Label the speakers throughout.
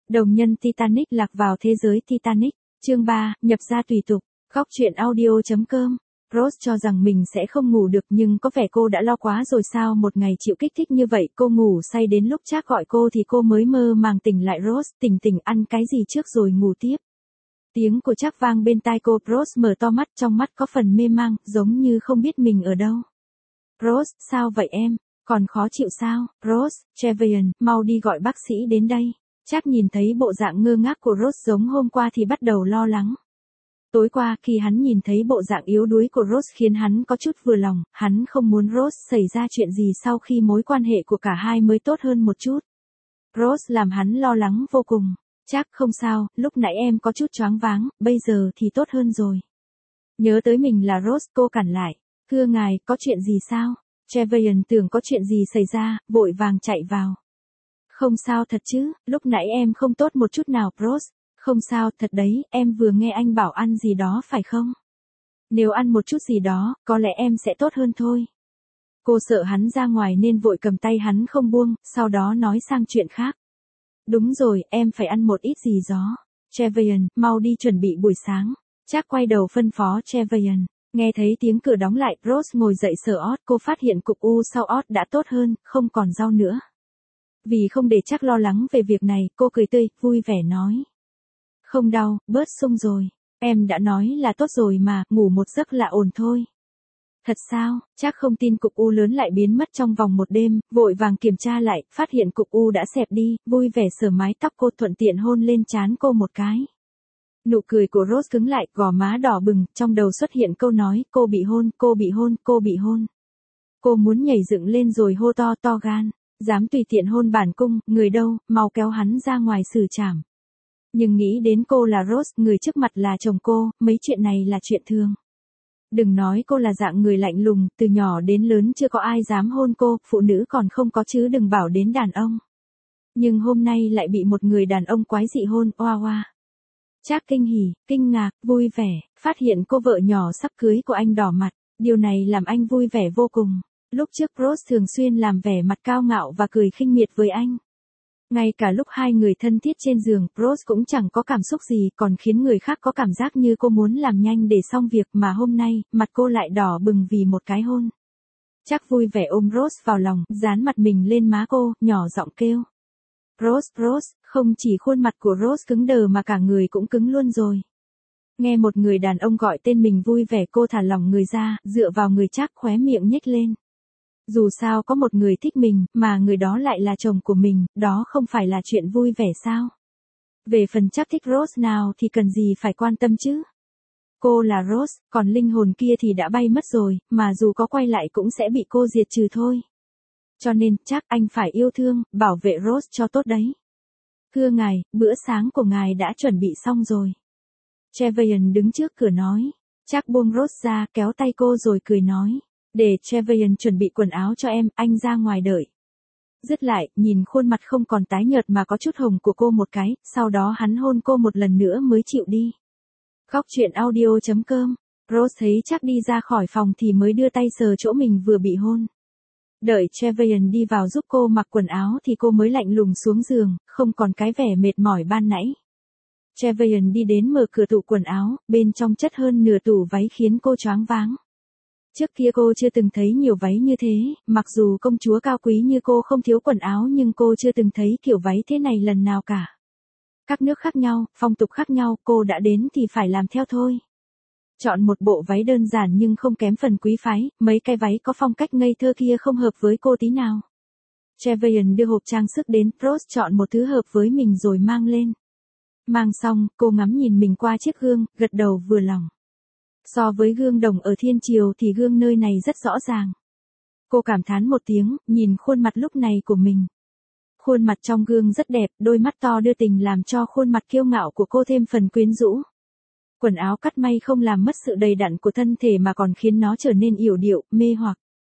Speaker 1: Đồng nhân Titanic lạc vào thế giới Titanic. Chương 3, nhập gia tùy tục. Góc truyện audio.com. Rose cho rằng mình sẽ không ngủ được nhưng có vẻ cô đã lo quá rồi sao, một ngày chịu kích thích như vậy cô ngủ say đến lúc Jack gọi cô thì cô mới mơ màng tỉnh lại. Rose, tỉnh ăn cái gì trước rồi ngủ tiếp. Tiếng của Jack vang bên tai cô. Rose mở to mắt, trong mắt có phần mê mang, giống như không biết mình ở đâu. Rose, sao vậy em? Còn khó chịu sao? Rose, Trevelyan, mau đi gọi bác sĩ đến đây. Jack nhìn thấy bộ dạng ngơ ngác của Rose giống hôm qua thì bắt đầu lo lắng. Tối qua khi hắn nhìn thấy bộ dạng yếu đuối của Rose khiến hắn có chút vừa lòng, hắn không muốn Rose xảy ra chuyện gì sau khi mối quan hệ của cả hai mới tốt hơn một chút. Rose làm hắn lo lắng vô cùng. Jack, không sao, lúc nãy em có chút choáng váng, bây giờ thì tốt hơn rồi. Nhớ tới mình là Rose, cô cản lại. Thưa ngài, có chuyện gì sao? Trevelyan tưởng có chuyện gì xảy ra, vội vàng chạy vào. Không sao thật chứ, lúc nãy em không tốt một chút nào. Rose, không sao thật đấy, em vừa nghe anh bảo ăn gì đó phải không? Nếu ăn một chút gì đó, có lẽ em sẽ tốt hơn thôi. Cô sợ hắn ra ngoài nên vội cầm tay hắn không buông, sau đó nói sang chuyện khác. Đúng rồi, em phải ăn một ít gì đó. Trevelyan, mau đi chuẩn bị buổi sáng. Jack quay đầu phân phó Trevelyan. Nghe thấy tiếng cửa đóng lại, Rose ngồi dậy sờ ót, cô phát hiện cục u sau ót đã tốt hơn, không còn đau nữa. Vì không để Jack lo lắng về việc này, cô cười tươi, vui vẻ nói. Không đau, bớt sung rồi. Em đã nói là tốt rồi mà, ngủ một giấc là ổn thôi. Thật sao? Jack không tin cục u lớn lại biến mất trong vòng một đêm, vội vàng kiểm tra lại, phát hiện cục u đã xẹp đi, vui vẻ sờ mái tóc cô, thuận tiện hôn lên trán cô một cái. Nụ cười của Rose cứng lại, gò má đỏ bừng, trong đầu xuất hiện câu nói, cô bị hôn, cô bị hôn, cô bị hôn. Cô muốn nhảy dựng lên rồi hô to to gan, dám tùy tiện hôn bản cung, người đâu, mau kéo hắn ra ngoài xử trảm. Nhưng nghĩ đến cô là Rose, người trước mặt là chồng cô, mấy chuyện này là chuyện thường. Đừng nói cô là dạng người lạnh lùng, từ nhỏ đến lớn chưa có ai dám hôn cô, phụ nữ còn không có chứ đừng bảo đến đàn ông. Nhưng hôm nay lại bị một người đàn ông quái dị hôn, oa oa. Jack kinh hỉ, kinh ngạc, vui vẻ, phát hiện cô vợ nhỏ sắp cưới của anh đỏ mặt, điều này làm anh vui vẻ vô cùng. Lúc trước Rose thường xuyên làm vẻ mặt cao ngạo và cười khinh miệt với anh. Ngay cả lúc hai người thân thiết trên giường, Rose cũng chẳng có cảm xúc gì, còn khiến người khác có cảm giác như cô muốn làm nhanh để xong việc, mà hôm nay, mặt cô lại đỏ bừng vì một cái hôn. Jack vui vẻ ôm Rose vào lòng, dán mặt mình lên má cô, nhỏ giọng kêu. Rose, không chỉ khuôn mặt của Rose cứng đờ mà cả người cũng cứng luôn rồi. Nghe một người đàn ông gọi tên mình vui vẻ, cô thả lỏng người ra, dựa vào người Jack, khóe miệng nhếch lên. Dù sao có một người thích mình, mà người đó lại là chồng của mình, đó không phải là chuyện vui vẻ sao? Về phần Jack thích Rose nào thì cần gì phải quan tâm chứ? Cô là Rose, còn linh hồn kia thì đã bay mất rồi, mà dù có quay lại cũng sẽ bị cô diệt trừ thôi. Cho nên, chắc anh phải yêu thương, bảo vệ Rose cho tốt đấy. Thưa ngài, bữa sáng của ngài đã chuẩn bị xong rồi. Trevelyan đứng trước cửa nói. Jack buông Rose ra, kéo tay cô rồi cười nói. Để Trevelyan chuẩn bị quần áo cho em, anh ra ngoài đợi. Dứt lại, nhìn khuôn mặt không còn tái nhợt mà có chút hồng của cô một cái, sau đó hắn hôn cô một lần nữa mới chịu đi. Góc truyện audio.com. Rose thấy Jack đi ra khỏi phòng thì mới đưa tay sờ chỗ mình vừa bị hôn. Đợi Trevelyan đi vào giúp cô mặc quần áo thì cô mới lạnh lùng xuống giường, không còn cái vẻ mệt mỏi ban nãy. Trevelyan đi đến mở cửa tủ quần áo, bên trong chất hơn nửa tủ váy khiến cô choáng váng. Trước kia cô chưa từng thấy nhiều váy như thế, mặc dù công chúa cao quý như cô không thiếu quần áo nhưng cô chưa từng thấy kiểu váy thế này lần nào cả. Các nước khác nhau, phong tục khác nhau, cô đã đến thì phải làm theo thôi. Chọn một bộ váy đơn giản nhưng không kém phần quý phái, mấy cái váy có phong cách ngây thơ kia không hợp với cô tí nào. Trevelyan đưa hộp trang sức đến, Rose chọn một thứ hợp với mình rồi mang lên. Mang xong, cô ngắm nhìn mình qua chiếc gương, gật đầu vừa lòng. So với gương đồng ở thiên triều thì gương nơi này rất rõ ràng. Cô cảm thán một tiếng, nhìn khuôn mặt lúc này của mình. Khuôn mặt trong gương rất đẹp, đôi mắt to đưa tình làm cho khuôn mặt kiêu ngạo của cô thêm phần quyến rũ. Quần áo cắt may không làm mất sự đầy đặn của thân thể mà còn khiến nó trở nên yểu điệu, mê hoặc.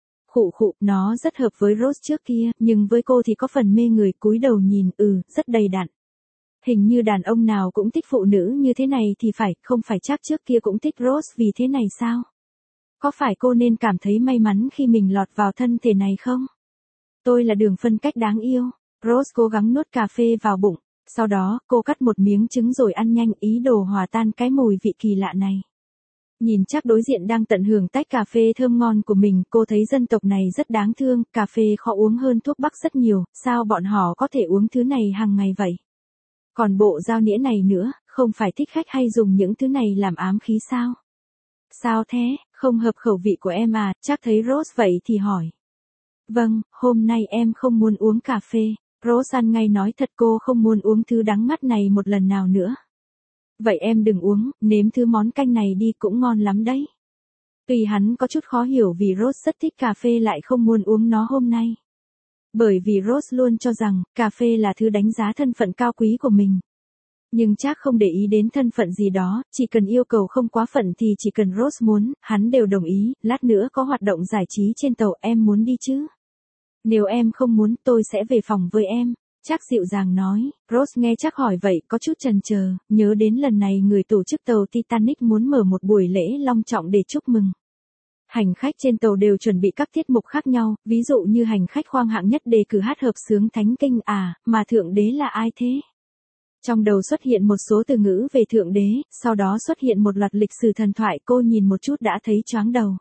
Speaker 1: Nó rất hợp với Rose trước kia, nhưng với cô thì có phần mê người, cúi đầu nhìn, rất đầy đặn. Hình như đàn ông nào cũng thích phụ nữ như thế này thì phải, không phải chắc trước kia cũng thích Rose vì thế này sao? Có phải cô nên cảm thấy may mắn khi mình lọt vào thân thể này không? Tôi là đường phân cách đáng yêu. Rose cố gắng nuốt cà phê vào bụng. Sau đó, cô cắt một miếng trứng rồi ăn nhanh, ý đồ hòa tan cái mùi vị kỳ lạ này. Nhìn Trác đối diện đang tận hưởng tách cà phê thơm ngon của mình, cô thấy dân tộc này rất đáng thương, cà phê khó uống hơn thuốc bắc rất nhiều, sao bọn họ có thể uống thứ này hàng ngày vậy? Còn bộ dao nĩa này nữa, không phải thích khách hay dùng những thứ này làm ám khí sao? Sao thế, không hợp khẩu vị của em à? Trác thấy Rose vậy thì hỏi. Vâng, hôm nay em không muốn uống cà phê. Rose ăn ngay nói thật, cô không muốn uống thứ đắng ngắt này một lần nào nữa. Vậy em đừng uống, nếm thứ món canh này đi, cũng ngon lắm đấy. Tuy hắn có chút khó hiểu vì Rose rất thích cà phê lại không muốn uống nó hôm nay. Bởi vì Rose luôn cho rằng, cà phê là thứ đánh giá thân phận cao quý của mình. Nhưng Trác không để ý đến thân phận gì đó, chỉ cần yêu cầu không quá phận thì chỉ cần Rose muốn, hắn đều đồng ý. Lát nữa có hoạt động giải trí trên tàu, em muốn đi chứ? Nếu em không muốn, tôi sẽ về phòng với em. Trác dịu dàng nói. Rose nghe Trác hỏi vậy có chút chần chờ, nhớ đến lần này người tổ chức tàu Titanic muốn mở một buổi lễ long trọng để chúc mừng. Hành khách trên tàu đều chuẩn bị các tiết mục khác nhau, ví dụ như hành khách khoang hạng nhất đề cử hát hợp xướng thánh kinh mà thượng đế là ai thế? Trong đầu xuất hiện một số từ ngữ về thượng đế, sau đó xuất hiện một loạt lịch sử thần thoại, cô nhìn một chút đã thấy choáng đầu.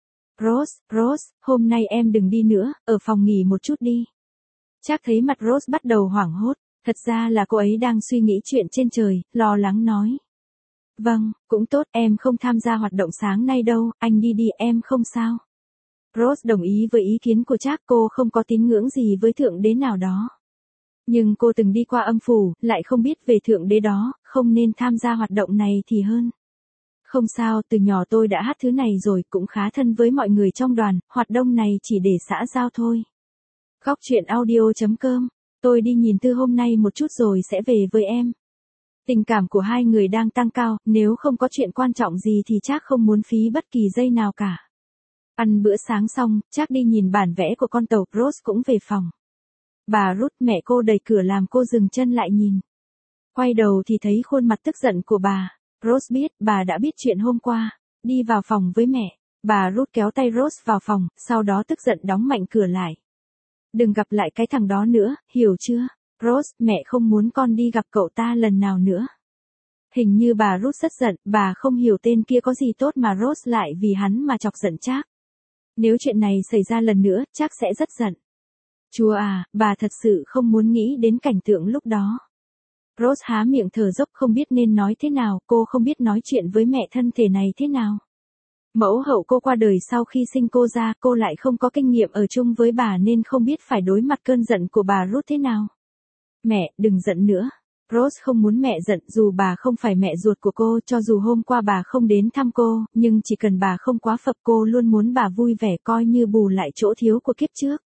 Speaker 1: Rose, hôm nay em đừng đi nữa, ở phòng nghỉ một chút đi. Trác thấy mặt Rose bắt đầu hoảng hốt, thật ra là cô ấy đang suy nghĩ chuyện trên trời, lo lắng nói. Vâng, cũng tốt, em không tham gia hoạt động sáng nay đâu, anh đi đi, em không sao. Rose đồng ý với ý kiến của Trác, cô không có tín ngưỡng gì với thượng đế nào đó. Nhưng cô từng đi qua âm phủ, lại không biết về thượng đế đó, không nên tham gia hoạt động này thì hơn. Không sao, từ nhỏ tôi đã hát thứ này rồi, cũng khá thân với mọi người trong đoàn, hoạt động này chỉ để xã giao thôi. Góc truyện audio.com, tôi đi nhìn Tư hôm nay một chút rồi sẽ về với em. Tình cảm của hai người đang tăng cao, nếu không có chuyện quan trọng gì thì Trác không muốn phí bất kỳ giây nào cả. Ăn bữa sáng xong, Trác đi nhìn bản vẽ của con tàu, Rose cũng về phòng. Bà Ruth, mẹ cô đẩy cửa làm cô dừng chân lại nhìn. Quay đầu thì thấy khuôn mặt tức giận của bà. Rose biết, bà đã biết chuyện hôm qua. Đi vào phòng với mẹ. Bà Ruth kéo tay Rose vào phòng, sau đó tức giận đóng mạnh cửa lại. Đừng gặp lại cái thằng đó nữa, hiểu chưa? Rose, mẹ không muốn con đi gặp cậu ta lần nào nữa. Hình như bà Ruth rất giận, bà không hiểu tên kia có gì tốt mà Rose lại vì hắn mà chọc giận Trác. Nếu chuyện này xảy ra lần nữa, Trác sẽ rất giận. Chúa à, bà thật sự không muốn nghĩ đến cảnh tượng lúc đó. Rose há miệng thở dốc không biết nên nói thế nào, cô không biết nói chuyện với mẹ thân thể này thế nào. Mẫu hậu cô qua đời sau khi sinh cô ra, cô lại không có kinh nghiệm ở chung với bà nên không biết phải đối mặt cơn giận của bà Ruth thế nào. Mẹ, đừng giận nữa. Rose không muốn mẹ giận, dù bà không phải mẹ ruột của cô, cho dù hôm qua bà không đến thăm cô, nhưng chỉ cần bà không quá phập, cô luôn muốn bà vui vẻ coi như bù lại chỗ thiếu của kiếp trước.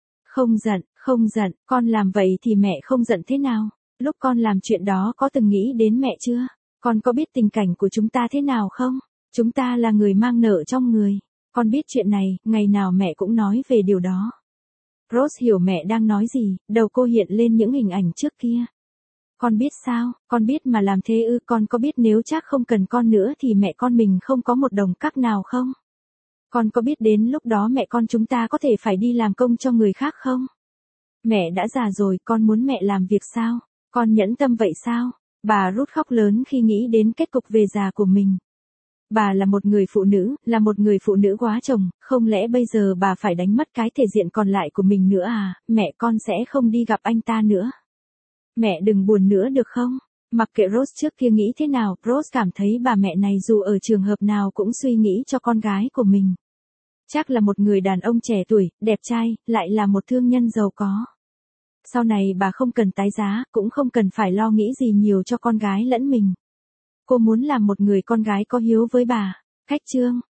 Speaker 1: Không giận, con làm vậy thì mẹ không giận thế nào? Lúc con làm chuyện đó có từng nghĩ đến mẹ chưa? Con có biết tình cảnh của chúng ta thế nào không? Chúng ta là người mang nợ trong người. Con biết chuyện này, ngày nào mẹ cũng nói về điều đó. Rose hiểu mẹ đang nói gì, đầu cô hiện lên những hình ảnh trước kia. Con biết sao, con biết mà làm thế ư? Con có biết nếu Trác không cần con nữa thì mẹ con mình không có một đồng cắc nào không? Con có biết đến lúc đó mẹ con chúng ta có thể phải đi làm công cho người khác không? Mẹ đã già rồi, con muốn mẹ làm việc sao? Con nhẫn tâm vậy sao? Bà Ruth khóc lớn khi nghĩ đến kết cục về già của mình. Bà là một người phụ nữ quá chồng, không lẽ bây giờ bà phải đánh mất cái thể diện còn lại của mình nữa à? Mẹ con sẽ không đi gặp anh ta nữa. Mẹ đừng buồn nữa được không? Mặc kệ Rose trước kia nghĩ thế nào, Rose cảm thấy bà mẹ này dù ở trường hợp nào cũng suy nghĩ cho con gái của mình. Chắc là một người đàn ông trẻ tuổi, đẹp trai, lại là một thương nhân giàu có. Sau này bà không cần tái giá, cũng không cần phải lo nghĩ gì nhiều cho con gái lẫn mình. Cô muốn làm một người con gái có hiếu với bà. Khách chương.